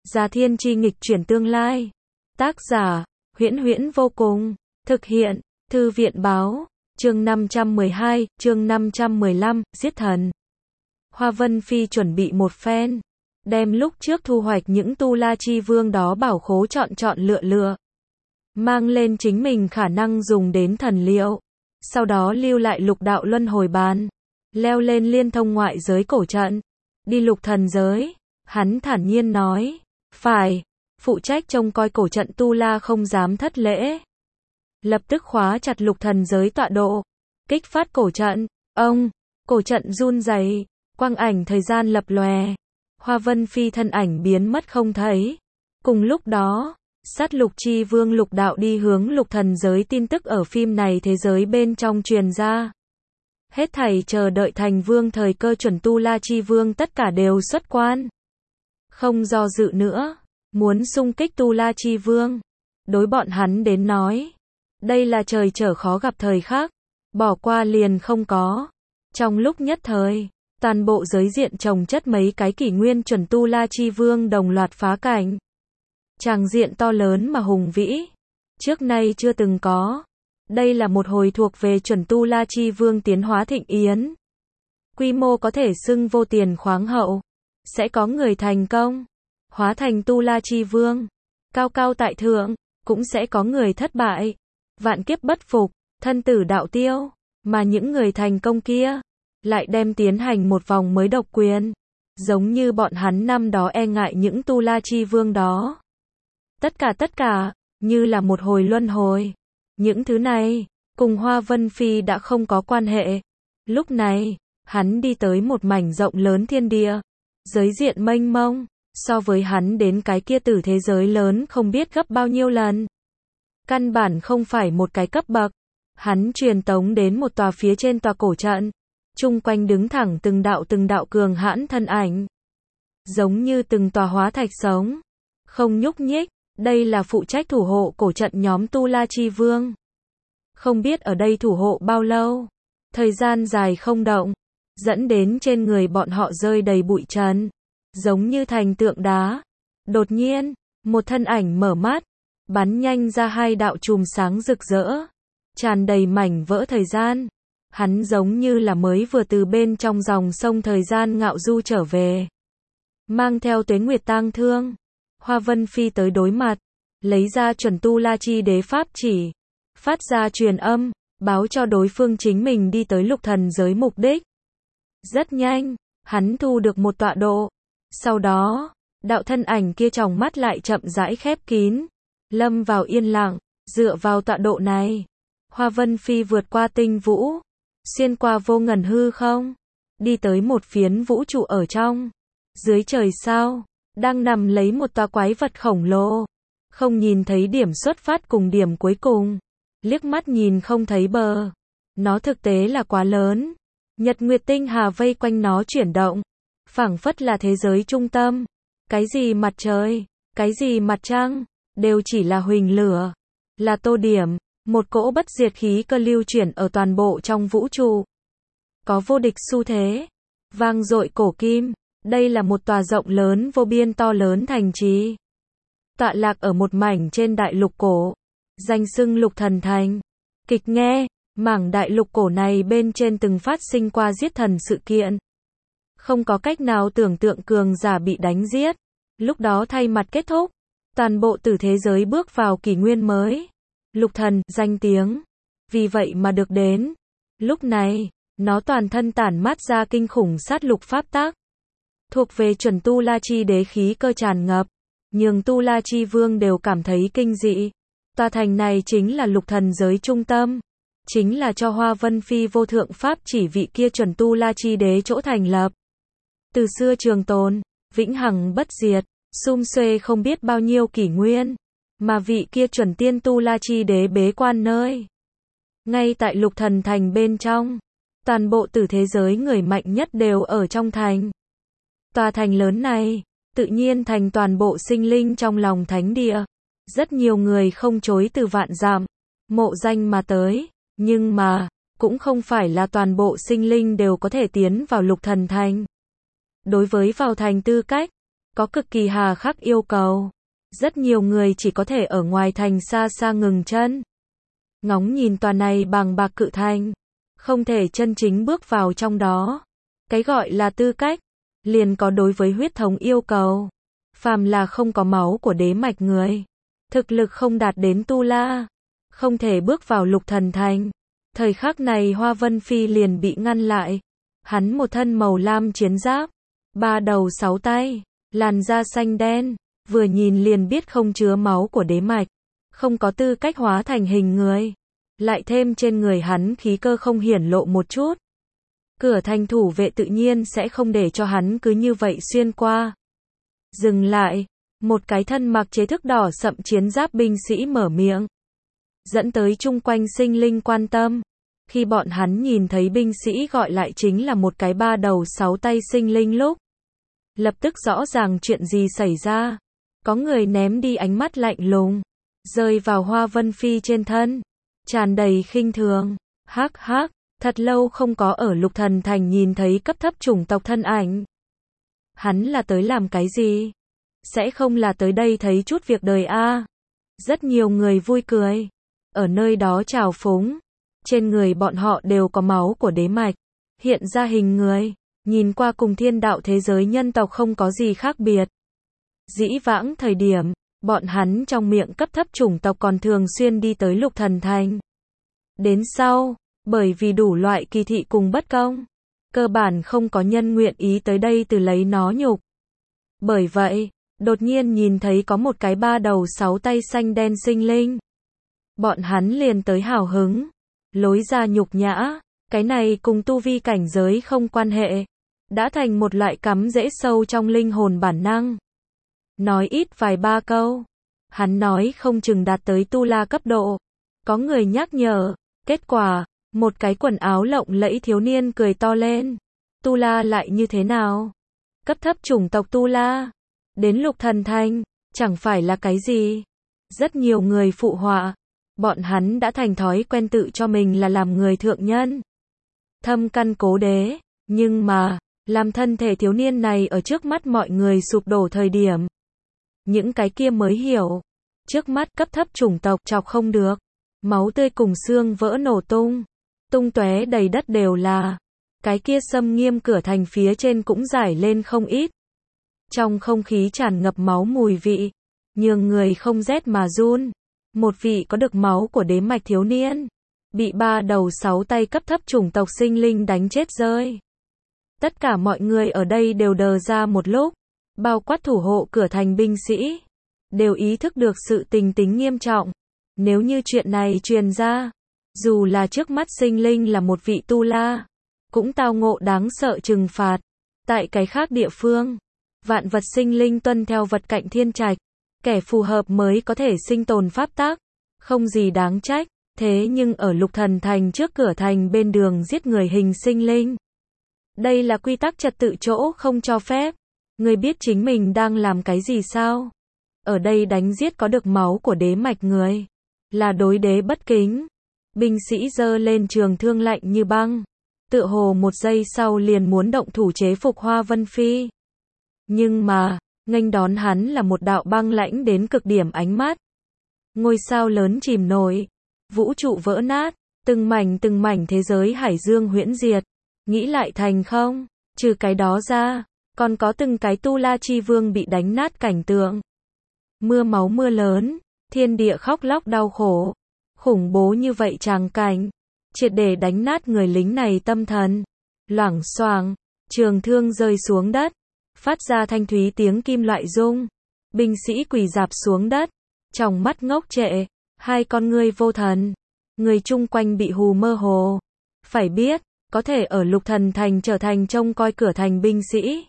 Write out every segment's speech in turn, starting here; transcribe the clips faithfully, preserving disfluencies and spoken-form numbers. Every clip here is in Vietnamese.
Già Thiên Chi nghịch chuyển tương lai. Tác giả, Huyễn Huyễn vô cùng. Thực hiện, Thư viện báo. Chương năm trăm mười hai, chương năm trăm mười lăm, giết thần. Hoa Vân Phi chuẩn bị một phen. Đem lúc trước thu hoạch những tu la chi vương đó bảo khố chọn chọn lựa lựa. Mang lên chính mình khả năng dùng đến thần liệu. Sau đó lưu lại lục đạo luân hồi bàn. Leo lên liên thông ngoại giới cổ trận. Đi lục thần giới. Hắn thản nhiên nói. Phải. Phụ trách trông coi cổ trận tu la không dám thất lễ. Lập tức khóa chặt lục thần giới tọa độ. Kích phát cổ trận. Ông. Cổ trận run rẩy. Quang ảnh thời gian lập lòe. Hoa Vân Phi thân ảnh biến mất không thấy. Cùng lúc đó, sát lục chi vương lục đạo đi hướng lục thần giới tin tức ở phim này thế giới bên trong truyền ra. Hết thảy chờ đợi thành vương thời cơ chuẩn tu la chi vương tất cả đều xuất quan. Không do dự nữa, muốn xung kích tu la chi vương. Đối bọn hắn đến nói, đây là trời trở khó gặp thời khắc, bỏ qua liền không có. Trong lúc nhất thời, toàn bộ giới diện trồng chất mấy cái kỷ nguyên chuẩn tu la chi vương đồng loạt phá cảnh. Tràng diện to lớn mà hùng vĩ, trước nay chưa từng có. Đây là một hồi thuộc về chuẩn tu la chi vương tiến hóa thịnh yến. Quy mô có thể xưng vô tiền khoáng hậu. Sẽ có người thành công, hóa thành tu la chi vương, cao cao tại thượng, cũng sẽ có người thất bại, vạn kiếp bất phục, thân tử đạo tiêu. Mà những người thành công kia lại đem tiến hành một vòng mới độc quyền, giống như bọn hắn năm đó e ngại những tu la chi vương đó. Tất cả tất cả, như là một hồi luân hồi. Những thứ này, cùng Hoa Vân Phi đã không có quan hệ. Lúc này, hắn đi tới một mảnh rộng lớn thiên địa. Giới diện mênh mông, so với hắn đến cái kia tử thế giới lớn không biết gấp bao nhiêu lần. Căn bản không phải một cái cấp bậc. Hắn truyền tống đến một tòa phía trên tòa cổ trận. Chung quanh đứng thẳng từng đạo từng đạo cường hãn thân ảnh. Giống như từng tòa hóa thạch sống. Không nhúc nhích, đây là phụ trách thủ hộ cổ trận nhóm tu la chi vương. Không biết ở đây thủ hộ bao lâu. Thời gian dài không động. Dẫn đến trên người bọn họ rơi đầy bụi trần. Giống như thành tượng đá. Đột nhiên, một thân ảnh mở mắt. Bắn nhanh ra hai đạo chùm sáng rực rỡ. Tràn đầy mảnh vỡ thời gian. Hắn giống như là mới vừa từ bên trong dòng sông thời gian ngạo du trở về. Mang theo tuế nguyệt tang thương. Hoa Vân Phi tới đối mặt. Lấy ra chuẩn tu la chi đế pháp chỉ. Phát ra truyền âm. Báo cho đối phương chính mình đi tới lục thần giới mục đích. Rất nhanh, hắn thu được một tọa độ. Sau đó, đạo thân ảnh kia tròng mắt lại chậm rãi khép kín. Lâm vào yên lặng, dựa vào tọa độ này. Hoa Vân Phi vượt qua tinh vũ. Xuyên qua vô ngần hư không. Đi tới một phiến vũ trụ ở trong. Dưới trời sao, đang nằm lấy một tòa quái vật khổng lồ. Không nhìn thấy điểm xuất phát cùng điểm cuối cùng. Liếc mắt nhìn không thấy bờ. Nó thực tế là quá lớn. Nhật nguyệt tinh hà vây quanh nó chuyển động. Phảng phất là thế giới trung tâm. Cái gì mặt trời, cái gì mặt trăng, đều chỉ là huỳnh lửa. Là tô điểm, một cỗ bất diệt khí cơ lưu chuyển ở toàn bộ trong vũ trụ. Có vô địch xu thế. Vang dội cổ kim. Đây là một tòa rộng lớn vô biên to lớn thành trì. Tọa lạc ở một mảnh trên đại lục cổ. Danh xưng lục thần thành. Kịch nghe. Mảng đại lục cổ này bên trên từng phát sinh qua giết thần sự kiện. Không có cách nào tưởng tượng cường giả bị đánh giết. Lúc đó thay mặt kết thúc. Toàn bộ tử thế giới bước vào kỷ nguyên mới. Lục thần, danh tiếng. Vì vậy mà được đến. Lúc này, nó toàn thân tản mát ra kinh khủng sát lục pháp tắc. Thuộc về chuẩn tu la chi đế khí cơ tràn ngập. Nhường tu la chi vương đều cảm thấy kinh dị. Tòa thành này chính là lục thần giới trung tâm. Chính là cho Hoa Vân Phi vô thượng pháp chỉ vị kia chuẩn tu la chi đế chỗ thành lập. Từ xưa trường tồn, vĩnh hằng bất diệt, sum xuê không biết bao nhiêu kỷ nguyên. Mà vị kia chuẩn tiên tu la chi đế bế quan nơi. Ngay tại lục thần thành bên trong. Toàn bộ tử thế giới người mạnh nhất đều ở trong thành. Tòa thành lớn này, tự nhiên thành toàn bộ sinh linh trong lòng thánh địa. Rất nhiều người không chối từ vạn dặm, mộ danh mà tới. Nhưng mà, cũng không phải là toàn bộ sinh linh đều có thể tiến vào lục thần thành. Đối với vào thành tư cách, có cực kỳ hà khắc yêu cầu. Rất nhiều người chỉ có thể ở ngoài thành xa xa ngừng chân. Ngóng nhìn tòa này bằng bạc cự thành, không thể chân chính bước vào trong đó. Cái gọi là tư cách, liền có đối với huyết thống yêu cầu. Phàm là không có máu của đế mạch người, thực lực không đạt đến tu la, không thể bước vào lục thần thành. Thời khắc này Hoa Vân Phi liền bị ngăn lại. Hắn một thân màu lam chiến giáp, ba đầu sáu tay, làn da xanh đen, vừa nhìn liền biết không chứa máu của đế mạch, không có tư cách hóa thành hình người. Lại thêm trên người hắn khí cơ không hiển lộ một chút. Cửa thành thủ vệ tự nhiên sẽ không để cho hắn cứ như vậy xuyên qua. Dừng lại, một cái thân mặc chế thức đỏ sậm chiến giáp binh sĩ mở miệng. Dẫn tới chung quanh sinh linh quan tâm. Khi bọn hắn nhìn thấy binh sĩ gọi lại chính là một cái ba đầu sáu tay sinh linh lúc. Lập tức rõ ràng chuyện gì xảy ra. Có người ném đi ánh mắt lạnh lùng, rơi vào Hoa Vân Phi trên thân, tràn đầy khinh thường. Hắc hắc, thật lâu không có ở lục thần thành nhìn thấy cấp thấp chủng tộc thân ảnh. Hắn là tới làm cái gì? Sẽ không là tới đây thấy chút việc đời a? À? Rất nhiều người vui cười, ở nơi đó trào phúng. Trên người bọn họ đều có máu của đế mạch, hiện ra hình người, nhìn qua cùng thiên đạo thế giới nhân tộc không có gì khác biệt. Dĩ vãng thời điểm, bọn hắn trong miệng cấp thấp chủng tộc còn thường xuyên đi tới lục thần thành. Đến sau, bởi vì đủ loại kỳ thị cùng bất công, cơ bản không có nhân nguyện ý tới đây từ lấy nó nhục. Bởi vậy, đột nhiên nhìn thấy có một cái ba đầu sáu tay xanh đen sinh linh. Bọn hắn liền tới hào hứng, lối ra nhục nhã, cái này cùng tu vi cảnh giới không quan hệ, đã thành một loại cắm rễ sâu trong linh hồn bản năng. Nói ít vài ba câu, hắn nói không chừng đạt tới tu la cấp độ. Có người nhắc nhở, kết quả, một cái quần áo lộng lẫy thiếu niên cười to lên. Tu la lại như thế nào? Cấp thấp chủng tộc tu la, đến lục thần thành, chẳng phải là cái gì? Rất nhiều người phụ họa, bọn hắn đã thành thói quen tự cho mình là làm người thượng nhân, thâm căn cố đế, nhưng mà, làm thân thể thiếu niên này ở trước mắt mọi người sụp đổ thời điểm. Những cái kia mới hiểu, trước mắt cấp thấp chủng tộc chọc không được, máu tươi cùng xương vỡ nổ tung, tung tóe đầy đất đều là. Cái kia xâm nghiêm cửa thành phía trên cũng giải lên không ít. Trong không khí tràn ngập máu mùi vị, nhường người không rét mà run. Một vị có được máu của đế mạch thiếu niên, bị ba đầu sáu tay cấp thấp chủng tộc sinh linh đánh chết rơi. Tất cả mọi người ở đây đều đờ ra một lúc, bao quát thủ hộ cửa thành binh sĩ, đều ý thức được sự tình tính nghiêm trọng. Nếu như chuyện này truyền ra, dù là trước mắt sinh linh là một vị tu la, cũng tao ngộ đáng sợ trừng phạt. Tại cái khác địa phương, vạn vật sinh linh tuân theo vật cạnh thiên trạch, kẻ phù hợp mới có thể sinh tồn pháp tắc, không gì đáng trách. Thế nhưng ở lục thần thành trước cửa thành bên đường giết người hình sinh linh, đây là quy tắc trật tự chỗ không cho phép. Người biết chính mình đang làm cái gì sao? Ở đây đánh giết có được máu của đế mạch người, là đối đế bất kính. Binh sĩ giơ lên trường thương lạnh như băng, tựa hồ một giây sau liền muốn động thủ chế phục Hoa Vân Phi. Nhưng mà, nghênh đón hắn là một đạo băng lãnh đến cực điểm ánh mắt. Ngôi sao lớn chìm nổi, vũ trụ vỡ nát, từng mảnh từng mảnh thế giới hải dương huyễn diệt. Nghĩ lại thành không, trừ cái đó ra, còn có từng cái tu la chi vương bị đánh nát cảnh tượng. Mưa máu mưa lớn, thiên địa khóc lóc đau khổ. Khủng bố như vậy tràng cảnh, triệt để đánh nát người lính này tâm thần. Loảng xoảng, trường thương rơi xuống đất, phát ra thanh thúy tiếng kim loại rung. Binh sĩ quỳ rạp xuống đất, tròng mắt ngốc trệ, hai con ngươi vô thần. Người chung quanh bị hù mơ hồ. Phải biết, có thể ở lục thần thành trở thành trông coi cửa thành binh sĩ,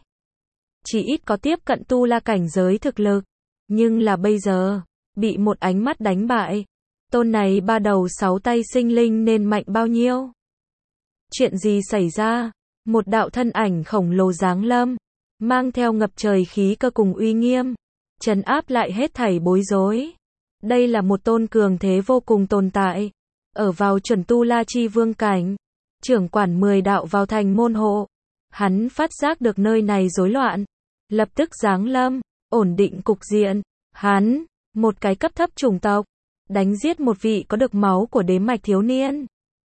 chỉ ít có tiếp cận tu la cảnh giới thực lực. Nhưng là bây giờ, bị một ánh mắt đánh bại. Tôn này ba đầu sáu tay sinh linh nên mạnh bao nhiêu? Chuyện gì xảy ra? Một đạo thân ảnh khổng lồ giáng lâm, mang theo ngập trời khí cơ cùng uy nghiêm, trấn áp lại hết thảy bối rối. Đây là một tôn cường thế vô cùng tồn tại, ở vào chuẩn tu la chi vương cảnh, trưởng quản mười đạo vào thành môn hộ. Hắn phát giác được nơi này rối loạn, lập tức giáng lâm, ổn định cục diện. Hắn, một cái cấp thấp chủng tộc, đánh giết một vị có được máu của đế mạch thiếu niên.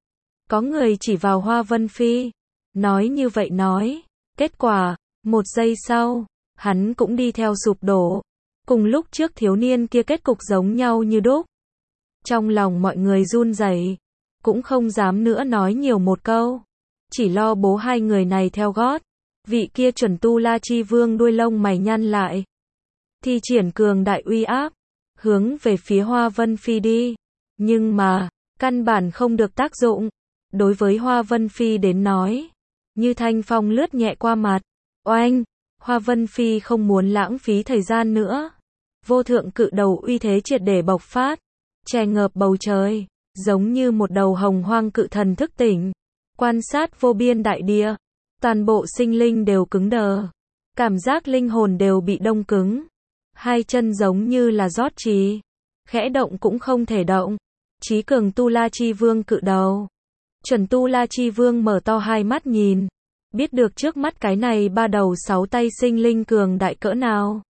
Có người chỉ vào Hoa Vân Phi, nói như vậy nói. Kết quả, một giây sau, hắn cũng đi theo sụp đổ. Cùng lúc trước thiếu niên kia kết cục giống nhau như đúc. Trong lòng mọi người run rẩy, cũng không dám nữa nói nhiều một câu. Chỉ lo bố hai người này theo gót. Vị kia chuẩn tu La Chi Vương đuôi lông mày nhăn lại. Thi triển cường đại uy áp, hướng về phía Hoa Vân Phi đi. Nhưng mà, căn bản không được tác dụng. Đối với Hoa Vân Phi đến nói, như thanh phong lướt nhẹ qua mặt. Oanh, Hoa Vân Phi không muốn lãng phí thời gian nữa. Vô thượng cự đầu uy thế triệt để bộc phát, che ngợp bầu trời, giống như một đầu hồng hoang cự thần thức tỉnh, quan sát vô biên đại địa. Toàn bộ sinh linh đều cứng đờ, cảm giác linh hồn đều bị đông cứng. Hai chân giống như là rót trì, khẽ động cũng không thể động. Chí cường tu La Chi Vương cự đầu. Chuẩn tu La Chi Vương mở to hai mắt nhìn, biết được trước mắt cái này ba đầu sáu tay sinh linh cường đại cỡ nào.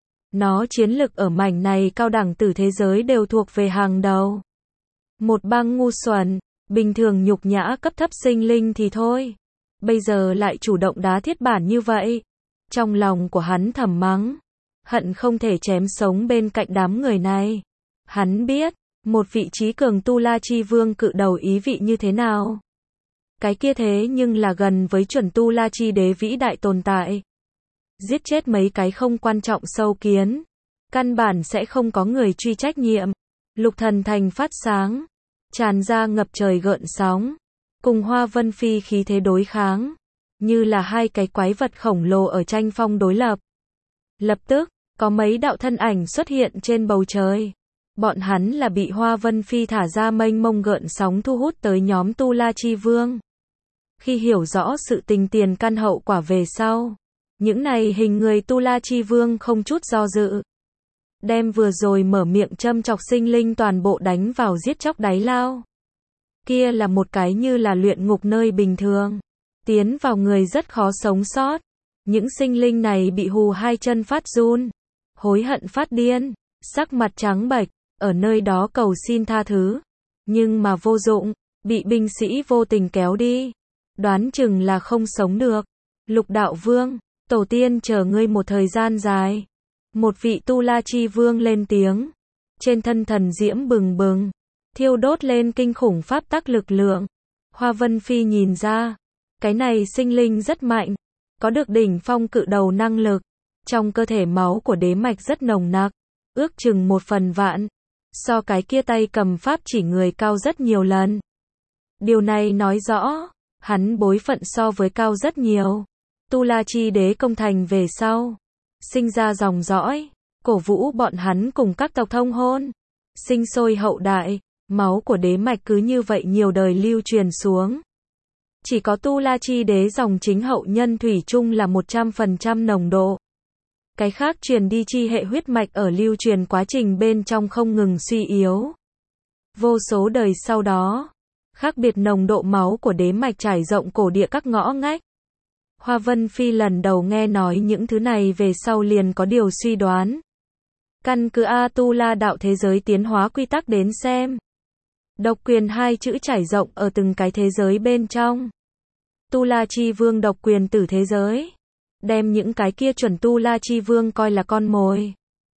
Nó chiến lực ở mảnh này cao đẳng tử thế giới đều thuộc về hàng đầu. Một bang ngu xuẩn, bình thường nhục nhã cấp thấp sinh linh thì thôi. Bây giờ lại chủ động đá thiết bản như vậy. Trong lòng của hắn thầm mắng, hận không thể chém sống bên cạnh đám người này. Hắn biết, một vị trí cường tu La Chi Vương cự đầu ý vị như thế nào. Cái kia thế nhưng là gần với chuẩn tu La Chi đế vĩ đại tồn tại. Giết chết mấy cái không quan trọng sâu kiến, căn bản sẽ không có người truy trách nhiệm. Lục Thần Thành phát sáng, tràn ra ngập trời gợn sóng, cùng Hoa Vân Phi khí thế đối kháng, như là hai cái quái vật khổng lồ ở tranh phong đối lập. Lập tức, có mấy đạo thân ảnh xuất hiện trên bầu trời. Bọn hắn là bị Hoa Vân Phi thả ra mênh mông gợn sóng thu hút tới nhóm tu La Chi Vương. Khi hiểu rõ sự tình tiền căn hậu quả về sau, những này hình người tu La Chi Vương không chút do dự, đem vừa rồi mở miệng châm chọc sinh linh toàn bộ đánh vào giết chóc đáy lao. Kia là một cái như là luyện ngục nơi bình thường, tiến vào người rất khó sống sót. Những sinh linh này bị hù hai chân phát run, hối hận phát điên, sắc mặt trắng bệch, ở nơi đó cầu xin tha thứ, nhưng mà vô dụng, bị binh sĩ vô tình kéo đi, đoán chừng là không sống được. Lục Đạo Vương, tổ tiên chờ ngươi một thời gian dài. Một vị tu La Chi Vương lên tiếng, trên thân thần diễm bừng bừng, thiêu đốt lên kinh khủng pháp tắc lực lượng. Hoa Vân Phi nhìn ra, cái này sinh linh rất mạnh, có được đỉnh phong cự đầu năng lực, trong cơ thể máu của đế mạch rất nồng nặc, ước chừng một phần vạn, so cái kia tay cầm pháp chỉ người cao rất nhiều lần. Điều này nói rõ, hắn bối phận so với cao rất nhiều. Tu La Chi đế công thành về sau, sinh ra dòng dõi, cổ vũ bọn hắn cùng các tộc thông hôn, sinh sôi hậu đại, máu của đế mạch cứ như vậy nhiều đời lưu truyền xuống. Chỉ có Tu La Chi đế dòng chính hậu nhân thủy chung là một trăm phần trăm nồng độ. Cái khác truyền đi chi hệ huyết mạch ở lưu truyền quá trình bên trong không ngừng suy yếu. Vô số đời sau đó, khác biệt nồng độ máu của đế mạch trải rộng cổ địa các ngõ ngách. Hoa Vân Phi lần đầu nghe nói những thứ này về sau liền có điều suy đoán. Căn cứ A-tu-la đạo thế giới tiến hóa quy tắc đến xem. Độc quyền hai chữ trải rộng ở từng cái thế giới bên trong. Tu La Chi Vương độc quyền tử thế giới. Đem những cái kia chuẩn Tu La Chi Vương coi là con mồi.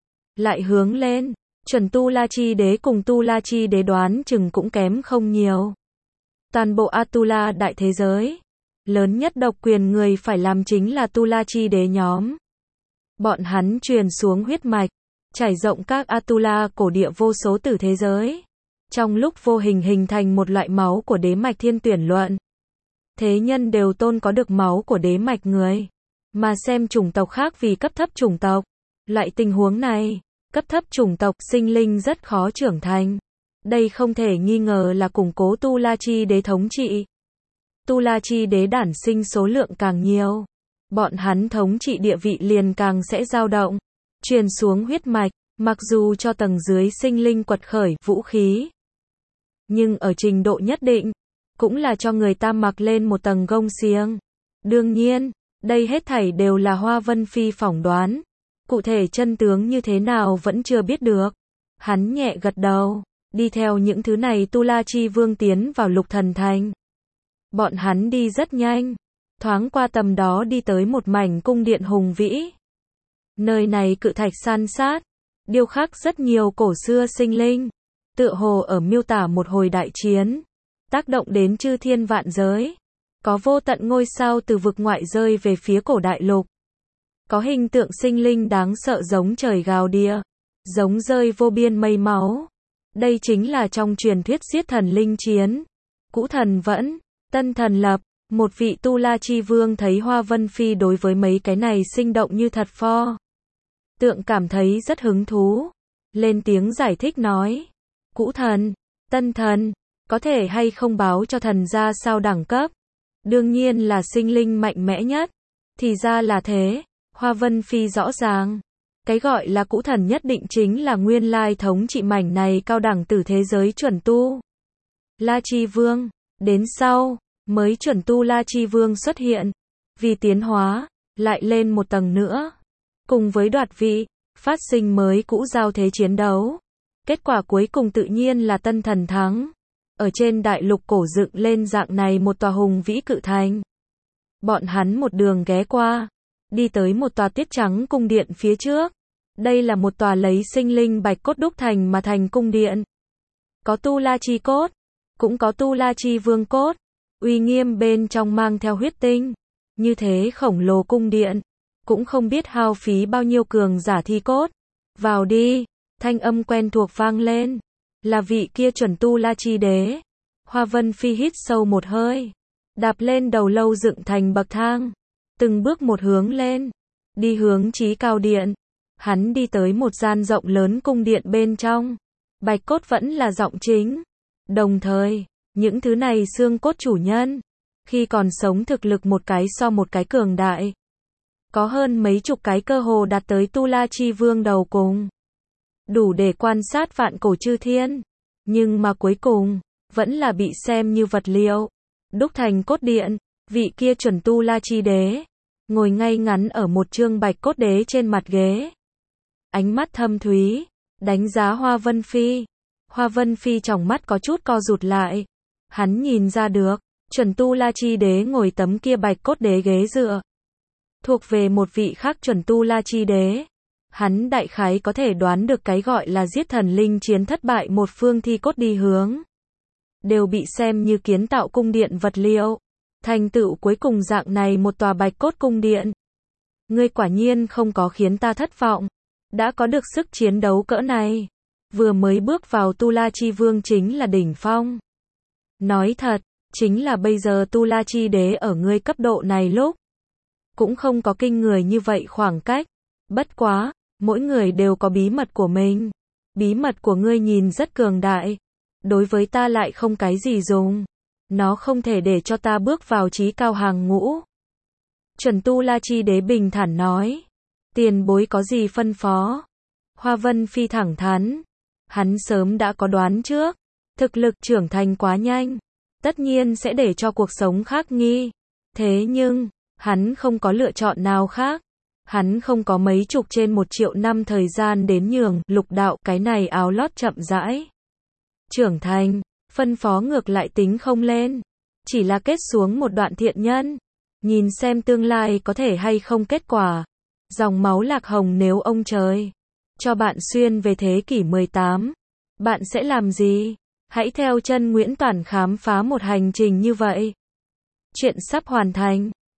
Lại hướng lên, chuẩn Tu La Chi đế cùng Tu La Chi đế đoán chừng cũng kém không nhiều. Toàn bộ A-tu-la đại thế giới, lớn nhất độc quyền người phải làm chính là Tu La Chi đế nhóm. Bọn hắn truyền xuống huyết mạch, trải rộng các A-tu-la cổ địa vô số tử thế giới. Trong lúc vô hình hình thành một loại máu của đế mạch thiên tuyển luận. Thế nhân đều tôn có được máu của đế mạch người, mà xem chủng tộc khác vì cấp thấp chủng tộc. Loại tình huống này, cấp thấp chủng tộc sinh linh rất khó trưởng thành. Đây không thể nghi ngờ là củng cố Tu La Chi đế thống trị. Tu La Chi đế đản sinh số lượng càng nhiều, bọn hắn thống trị địa vị liền càng sẽ dao động, truyền xuống huyết mạch, mặc dù cho tầng dưới sinh linh quật khởi vũ khí, nhưng ở trình độ nhất định, cũng là cho người ta mặc lên một tầng gông xiềng. Đương nhiên, Đây hết thảy đều là Hoa Vân Phi phỏng đoán. Cụ thể chân tướng như thế nào vẫn chưa biết được. Hắn nhẹ gật đầu. Đi theo những thứ này Tu La Chi Vương tiến vào Lục Thần Thành. Bọn hắn đi rất nhanh. Thoáng qua tầm đó đi tới một mảnh cung điện hùng vĩ. Nơi này cự thạch san sát. Điêu khắc rất nhiều cổ xưa sinh linh. Tựa hồ ở miêu tả một hồi đại chiến. Tác động đến chư thiên vạn giới. Có vô tận ngôi sao từ vực ngoại rơi về phía cổ đại lục. Có hình tượng sinh linh đáng sợ giống trời gào địa. Giống rơi vô biên mây máu. Đây chính là trong truyền thuyết giết thần linh chiến. Cũ thần vẫn, tân thần lập. Một vị Tu La Chi Vương thấy Hoa Vân Phi đối với mấy cái này sinh động như thật pho. Tượng cảm thấy rất hứng thú. Lên tiếng giải thích nói. Cũ thần, tân thần, có thể hay không báo cho thần ra sao đẳng cấp. Đương nhiên là sinh linh mạnh mẽ nhất. Thì ra là thế. Hoa Vân Phi rõ ràng. Cái gọi là cũ thần nhất định chính là nguyên lai thống trị mảnh này cao đẳng từ thế giới chuẩn tu. La Chi Vương. Đến sau, mới chuẩn tu La Chi Vương xuất hiện. Vì tiến hóa, lại lên một tầng nữa. Cùng với đoạt vị, phát sinh mới cũ giao thế chiến đấu. Kết quả cuối cùng tự nhiên là tân thần thắng. Ở trên đại lục cổ dựng lên dạng này một tòa hùng vĩ cự thành. Bọn hắn một đường ghé qua. Đi tới một tòa tiết trắng cung điện phía trước. Đây là một tòa lấy sinh linh bạch cốt đúc thành mà thành cung điện. Có Tu La Chi cốt. Cũng có Tu La Chi Vương cốt. Uy nghiêm bên trong mang theo huyết tinh. Như thế khổng lồ cung điện. Cũng không biết hao phí bao nhiêu cường giả thi cốt. Vào đi. Thanh âm quen thuộc vang lên. Là vị kia chuẩn Tu La Chi đế. Hoa Vân Phi hít sâu một hơi. Đạp lên đầu lâu dựng thành bậc thang. Từng bước một hướng lên. Đi hướng chí cao điện. Hắn đi tới một gian rộng lớn cung điện bên trong. Bạch cốt vẫn là giọng chính. Đồng thời, những thứ này xương cốt chủ nhân. Khi còn sống thực lực một cái so một cái cường đại. Có hơn mấy chục cái cơ hồ đạt tới Tu La Chi Vương đầu cùng. Đủ để quan sát vạn cổ chư thiên. Nhưng mà cuối cùng, vẫn là bị xem như vật liệu. Đúc thành cốt điện, vị kia chuẩn Tu La Chi đế. Ngồi ngay ngắn ở một chương bạch cốt đế trên mặt ghế. Ánh mắt thâm thúy, đánh giá Hoa Vân Phi. Hoa Vân Phi trong mắt có chút co rụt lại. Hắn nhìn ra được, chuẩn Tu La Chi đế ngồi tấm kia bạch cốt đế ghế dựa. Thuộc về một vị khác chuẩn Tu La Chi đế. Hắn đại khái có thể đoán được cái gọi là giết thần linh chiến thất bại một phương thi cốt đi hướng. Đều bị xem như kiến tạo cung điện vật liệu. Thành tựu cuối cùng dạng này một tòa bạch cốt cung điện. Ngươi quả nhiên không có khiến ta thất vọng. Đã có được sức chiến đấu cỡ này. Vừa mới bước vào Tu La Chi Vương chính là đỉnh phong. Nói thật, chính là bây giờ Tu La Chi đế ở ngươi cấp độ này lúc. Cũng không có kinh người như vậy khoảng cách. Bất quá, mỗi người đều có bí mật của mình. Bí mật của ngươi nhìn rất cường đại. Đối với ta lại không cái gì dùng. Nó không thể để cho ta bước vào chí cao hàng ngũ. Chuẩn Tu La Chi đế bình thản nói. Tiền bối có gì phân phó? Hoa Vân Phi thẳng thắn. Hắn sớm đã có đoán trước. Thực lực trưởng thành quá nhanh. Tất nhiên sẽ để cho cuộc sống khác nghi. Thế nhưng, hắn không có lựa chọn nào khác. Hắn không có mấy chục trên một triệu năm thời gian đến nhường lục đạo cái này áo lót chậm rãi. Trưởng thành, phân phó ngược lại tính không lên. Chỉ là kết xuống một đoạn thiện nhân. Nhìn xem tương lai có thể hay không kết quả. Dòng máu lạc hồng nếu ông trời cho bạn xuyên về thế kỷ mười tám. Bạn sẽ làm gì? Hãy theo chân Nguyễn Toản khám phá một hành trình như vậy. Chuyện sắp hoàn thành.